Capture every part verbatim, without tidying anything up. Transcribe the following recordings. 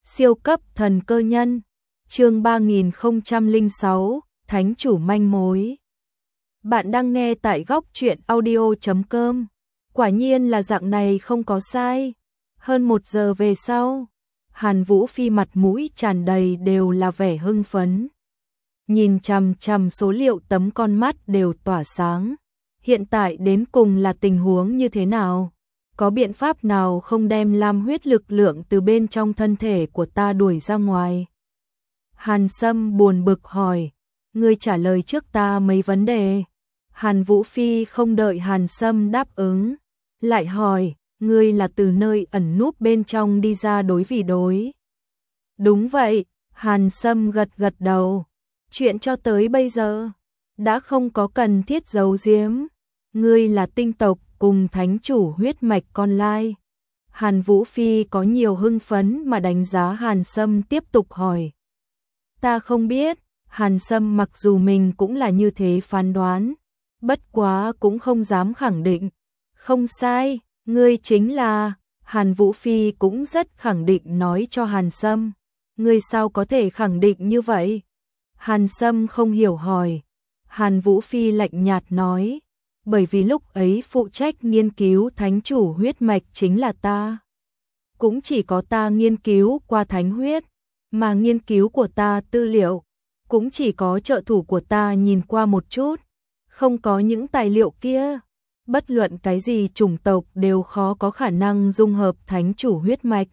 Siêu cấp thần cơ nhân, chương ba nghìn không trăm lẻ sáu, Thánh chủ manh mối. Bạn đang nghe tại góc truyện audio chấm com. Quả nhiên là dạng này không có sai. Hơn một giờ về sau, Hàn Vũ Phi mặt mũi tràn đầy đều là vẻ hưng phấn. Nhìn chằm chằm số liệu tấm con mắt đều tỏa sáng. Hiện tại đến cùng là tình huống như thế nào? Có biện pháp nào không đem lam huyết lực lượng từ bên trong thân thể của ta đuổi ra ngoài? Hàn Sâm buồn bực hỏi, ngươi trả lời trước ta mấy vấn đề. Hàn Vũ Phi không đợi Hàn Sâm đáp ứng, lại hỏi, ngươi là từ nơi ẩn núp bên trong đi ra đối vì đối? Đúng vậy, Hàn Sâm gật gật đầu. Chuyện cho tới bây giờ đã không có cần thiết giấu giếm. Ngươi là tinh tộc cùng thánh chủ huyết mạch con lai. Hàn Vũ Phi có nhiều hưng phấn mà đánh giá Hàn Sâm, tiếp tục hỏi. Ta không biết. Hàn Sâm mặc dù mình cũng là như thế phán đoán, bất quá cũng không dám khẳng định. Không sai, ngươi chính là... Hàn Vũ Phi cũng rất khẳng định nói cho Hàn Sâm. Ngươi sao có thể khẳng định như vậy? Hàn Sâm không hiểu hỏi. Hàn Vũ Phi lạnh nhạt nói, bởi vì lúc ấy phụ trách nghiên cứu thánh chủ huyết mạch chính là ta. Cũng chỉ có ta nghiên cứu qua thánh huyết, mà nghiên cứu của ta tư liệu, cũng chỉ có trợ thủ của ta nhìn qua một chút, không có những tài liệu kia. Bất luận cái gì chủng tộc đều khó có khả năng dung hợp thánh chủ huyết mạch.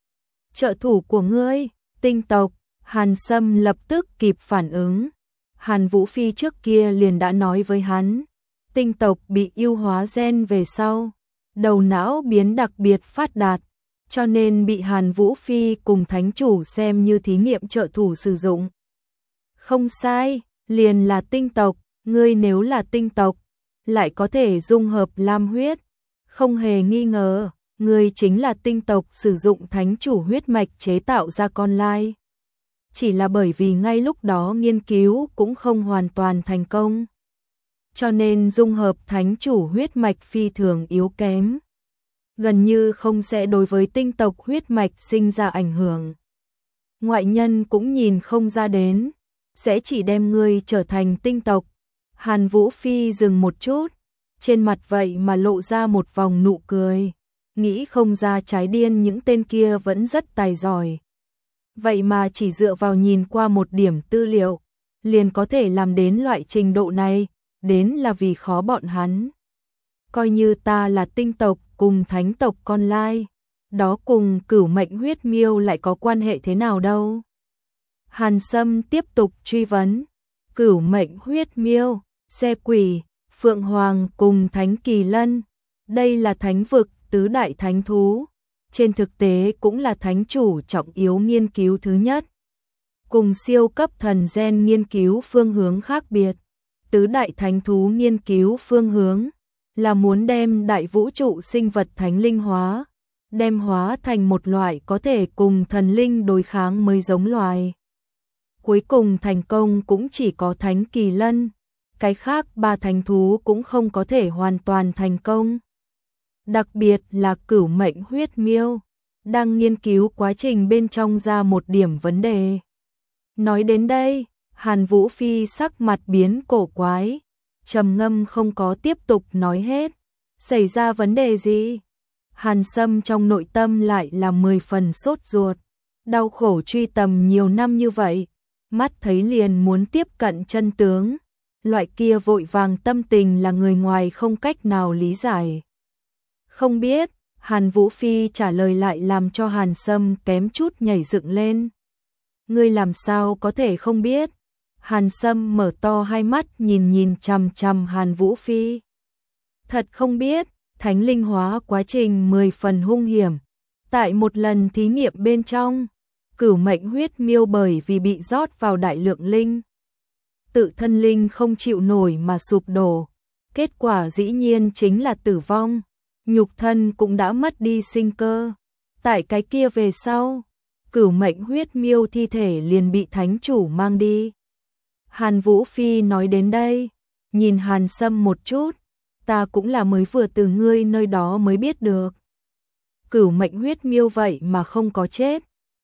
Trợ thủ của ngươi, tinh tộc. Hàn Sâm lập tức kịp phản ứng. Hàn Vũ Phi trước kia liền đã nói với hắn, tinh tộc bị ưu hóa gen về sau, đầu não biến đặc biệt phát đạt, cho nên bị Hàn Vũ Phi cùng thánh chủ xem như thí nghiệm trợ thủ sử dụng. Không sai, liền là tinh tộc. Ngươi nếu là tinh tộc, lại có thể dung hợp lam huyết, không hề nghi ngờ, ngươi chính là tinh tộc sử dụng thánh chủ huyết mạch chế tạo ra con lai. Chỉ là bởi vì ngay lúc đó nghiên cứu cũng không hoàn toàn thành công, cho nên dung hợp thánh chủ huyết mạch phi thường yếu kém, gần như không sẽ đối với tinh tộc huyết mạch sinh ra ảnh hưởng. Ngoại nhân cũng nhìn không ra đến, sẽ chỉ đem ngươi trở thành tinh tộc. Hàn Vũ Phi dừng một chút, trên mặt vậy mà lộ ra một vòng nụ cười, nghĩ không ra trái điên những tên kia vẫn rất tài giỏi. Vậy mà chỉ dựa vào nhìn qua một điểm tư liệu, liền có thể làm đến loại trình độ này, đến là vì khó bọn hắn. Coi như ta là tinh tộc cùng thánh tộc con lai, đó cùng cửu mệnh huyết miêu lại có quan hệ thế nào đâu? Hàn Sâm tiếp tục truy vấn, cửu mệnh huyết miêu, xe quỷ, phượng hoàng cùng thánh kỳ lân, đây là thánh vực tứ đại thánh thú. Trên thực tế cũng là thánh chủ trọng yếu nghiên cứu thứ nhất. Cùng siêu cấp thần gen nghiên cứu phương hướng khác biệt. Tứ đại thánh thú nghiên cứu phương hướng là muốn đem đại vũ trụ sinh vật thánh linh hóa, đem hóa thành một loại có thể cùng thần linh đối kháng mới giống loài. Cuối cùng thành công cũng chỉ có thánh kỳ lân, cái khác ba thánh thú cũng không có thể hoàn toàn thành công. Đặc biệt là cửu mệnh huyết miêu, đang nghiên cứu quá trình bên trong ra một điểm vấn đề. Nói đến đây, Hàn Vũ Phi sắc mặt biến cổ quái, trầm ngâm không có tiếp tục nói hết. Xảy ra vấn đề gì? Hàn Sâm trong nội tâm lại là mười phần sốt ruột, đau khổ truy tầm nhiều năm như vậy, mắt thấy liền muốn tiếp cận chân tướng, loại kia vội vàng tâm tình là người ngoài không cách nào lý giải. Không biết. Hàn Vũ Phi trả lời lại làm cho Hàn Sâm kém chút nhảy dựng lên. Ngươi làm sao có thể không biết? Hàn Sâm mở to hai mắt nhìn nhìn chằm chằm Hàn Vũ Phi. Thật không biết, thánh linh hóa quá trình mười phần hung hiểm. Tại một lần thí nghiệm bên trong, cửu mệnh huyết miêu bởi vì bị rót vào đại lượng linh, tự thân linh không chịu nổi mà sụp đổ. Kết quả dĩ nhiên chính là tử vong. Nhục thân cũng đã mất đi sinh cơ. Tại cái kia về sau, cửu mệnh huyết miêu thi thể liền bị thánh chủ mang đi. Hàn Vũ Phi nói đến đây, nhìn Hàn Sâm một chút, ta cũng là mới vừa từ ngươi nơi đó mới biết được. Cửu mệnh huyết miêu vậy mà không có chết,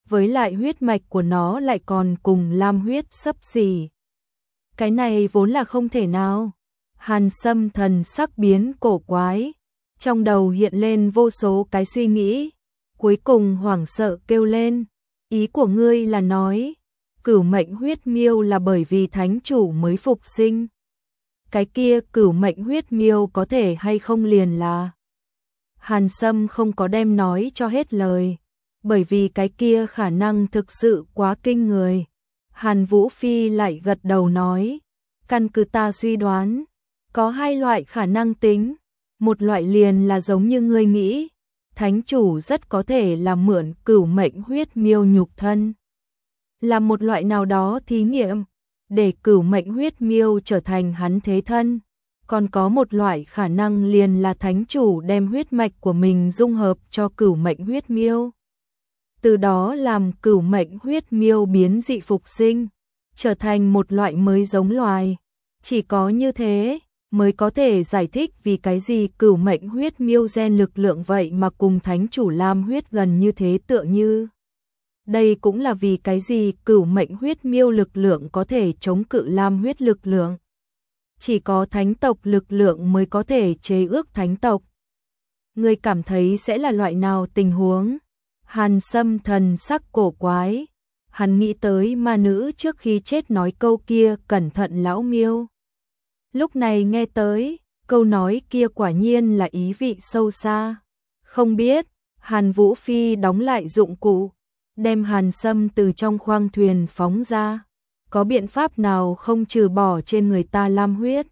với lại huyết mạch của nó lại còn cùng lam huyết xấp xỉ. Cái này vốn là không thể nào. Hàn Sâm thần sắc biến cổ quái, trong đầu hiện lên vô số cái suy nghĩ, cuối cùng hoảng sợ kêu lên, ý của ngươi là nói, cửu mệnh huyết miêu là bởi vì thánh chủ mới phục sinh. Cái kia cửu mệnh huyết miêu có thể hay không liền là... Hàn Sâm không có đem nói cho hết lời, bởi vì cái kia khả năng thực sự quá kinh người. Hàn Vũ Phi lại gật đầu nói, căn cứ ta suy đoán, có hai loại khả năng tính, một loại liền là giống như ngươi nghĩ, thánh chủ rất có thể là mượn cửu mệnh huyết miêu nhục thân, là một loại nào đó thí nghiệm, để cửu mệnh huyết miêu trở thành hắn thế thân. Còn có một loại khả năng liền là thánh chủ đem huyết mạch của mình dung hợp cho cửu mệnh huyết miêu, từ đó làm cửu mệnh huyết miêu biến dị phục sinh, trở thành một loại mới giống loài. Chỉ có như thế mới có thể giải thích vì cái gì cửu mệnh huyết miêu gen lực lượng vậy mà cùng thánh chủ lam huyết gần như thế tựa như. Đây cũng là vì cái gì cửu mệnh huyết miêu lực lượng có thể chống cự lam huyết lực lượng. Chỉ có thánh tộc lực lượng mới có thể chế ước thánh tộc. Ngươi cảm thấy sẽ là loại nào tình huống? Hàn Sâm thần sắc cổ quái, hắn nghĩ tới ma nữ trước khi chết nói câu kia cẩn thận lão miêu. Lúc này nghe tới, câu nói kia quả nhiên là ý vị sâu xa. Không biết, Hàn Vũ Phi đóng lại dụng cụ, đem Hàn Sâm từ trong khoang thuyền phóng ra. Có biện pháp nào không trừ bỏ trên người ta lam huyết?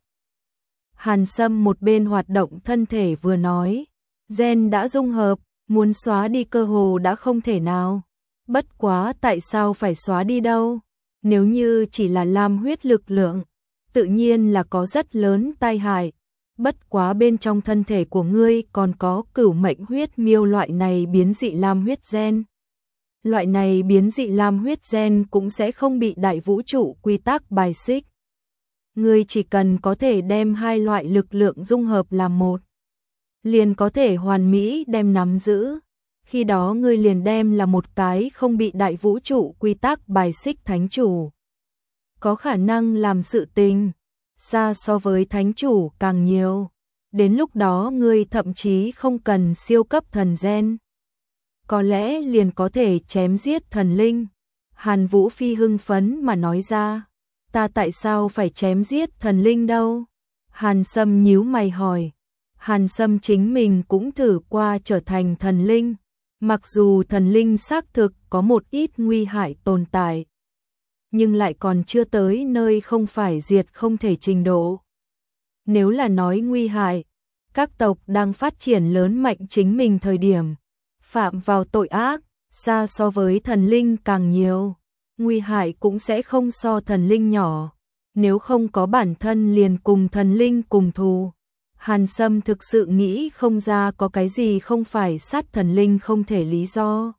Hàn Sâm một bên hoạt động thân thể vừa nói, gen đã dung hợp, muốn xóa đi cơ hồ đã không thể nào. Bất quá tại sao phải xóa đi đâu? Nếu như chỉ là lam huyết lực lượng, tự nhiên là có rất lớn tai hại. Bất quá bên trong thân thể của ngươi còn có cửu mệnh huyết miêu loại này biến dị lam huyết gen. Loại này biến dị lam huyết gen cũng sẽ không bị đại vũ trụ quy tắc bài xích. Ngươi chỉ cần có thể đem hai loại lực lượng dung hợp làm một, liền có thể hoàn mỹ đem nắm giữ. Khi đó ngươi liền đem là một cái không bị đại vũ trụ quy tắc bài xích thánh chủ. Có khả năng làm sự tình, xa so với thánh chủ càng nhiều. Đến lúc đó ngươi thậm chí không cần siêu cấp thần gen. Có lẽ liền có thể chém giết thần linh. Hàn Vũ Phi hưng phấn mà nói ra, ta tại sao phải chém giết thần linh đâu? Hàn Sâm nhíu mày hỏi. Hàn Sâm chính mình cũng thử qua trở thành thần linh, mặc dù thần linh xác thực có một ít nguy hại tồn tại, nhưng lại còn chưa tới nơi không phải diệt không thể trình độ. Nếu là nói nguy hại, các tộc đang phát triển lớn mạnh chính mình thời điểm, phạm vào tội ác, xa so với thần linh càng nhiều, nguy hại cũng sẽ không so thần linh nhỏ, nếu không có bản thân liền cùng thần linh cùng thù. Hàn Sâm thực sự nghĩ không ra có cái gì không phải sát thần linh không thể lý do.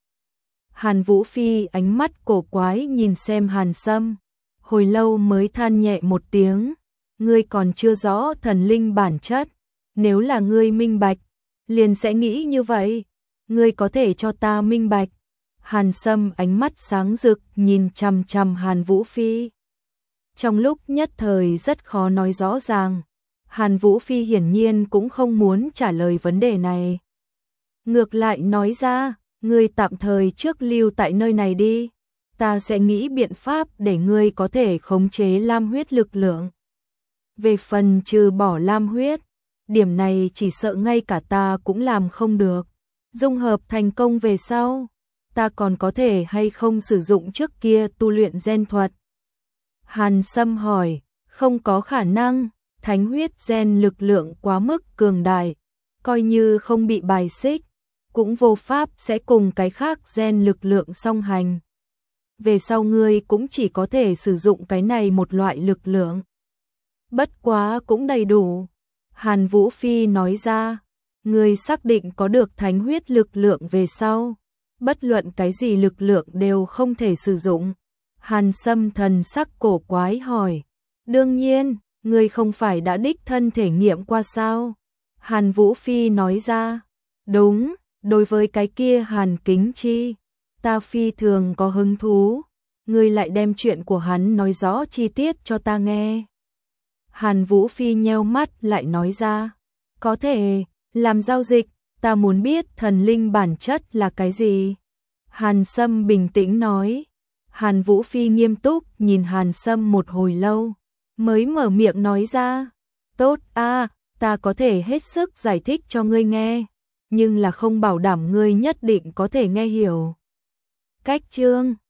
Hàn Vũ Phi ánh mắt cổ quái nhìn xem Hàn Sâm, hồi lâu mới than nhẹ một tiếng, ngươi còn chưa rõ thần linh bản chất, nếu là ngươi minh bạch, liền sẽ nghĩ như vậy, ngươi có thể cho ta minh bạch. Hàn Sâm ánh mắt sáng rực nhìn chằm chằm Hàn Vũ Phi. Trong lúc nhất thời rất khó nói rõ ràng, Hàn Vũ Phi hiển nhiên cũng không muốn trả lời vấn đề này. Ngược lại nói ra, ngươi tạm thời trước lưu tại nơi này đi, ta sẽ nghĩ biện pháp để ngươi có thể khống chế lam huyết lực lượng. Về phần trừ bỏ lam huyết, điểm này chỉ sợ ngay cả ta cũng làm không được. Dung hợp thành công về sau, ta còn có thể hay không sử dụng trước kia tu luyện gen thuật? Hàn Sâm hỏi, không có khả năng, thánh huyết gen lực lượng quá mức cường đại, coi như không bị bài xích, cũng vô pháp sẽ cùng cái khác gen lực lượng song hành. Về sau ngươi cũng chỉ có thể sử dụng cái này một loại lực lượng. Bất quá cũng đầy đủ. Hàn Vũ Phi nói ra, ngươi xác định có được thánh huyết lực lượng về sau, bất luận cái gì lực lượng đều không thể sử dụng. Hàn Sâm thần sắc cổ quái hỏi, đương nhiên, ngươi không phải đã đích thân thể nghiệm qua sao? Hàn Vũ Phi nói ra, đúng, đối với cái kia Hàn Kính Chi, ta phi thường có hứng thú, ngươi lại đem chuyện của hắn nói rõ chi tiết cho ta nghe. Hàn Vũ Phi nheo mắt lại nói ra, có thể, làm giao dịch, ta muốn biết thần linh bản chất là cái gì. Hàn Sâm bình tĩnh nói. Hàn Vũ Phi nghiêm túc nhìn Hàn Sâm một hồi lâu, mới mở miệng nói ra, tốt a, ta có thể hết sức giải thích cho ngươi nghe, nhưng là không bảo đảm ngươi nhất định có thể nghe hiểu. Cách chương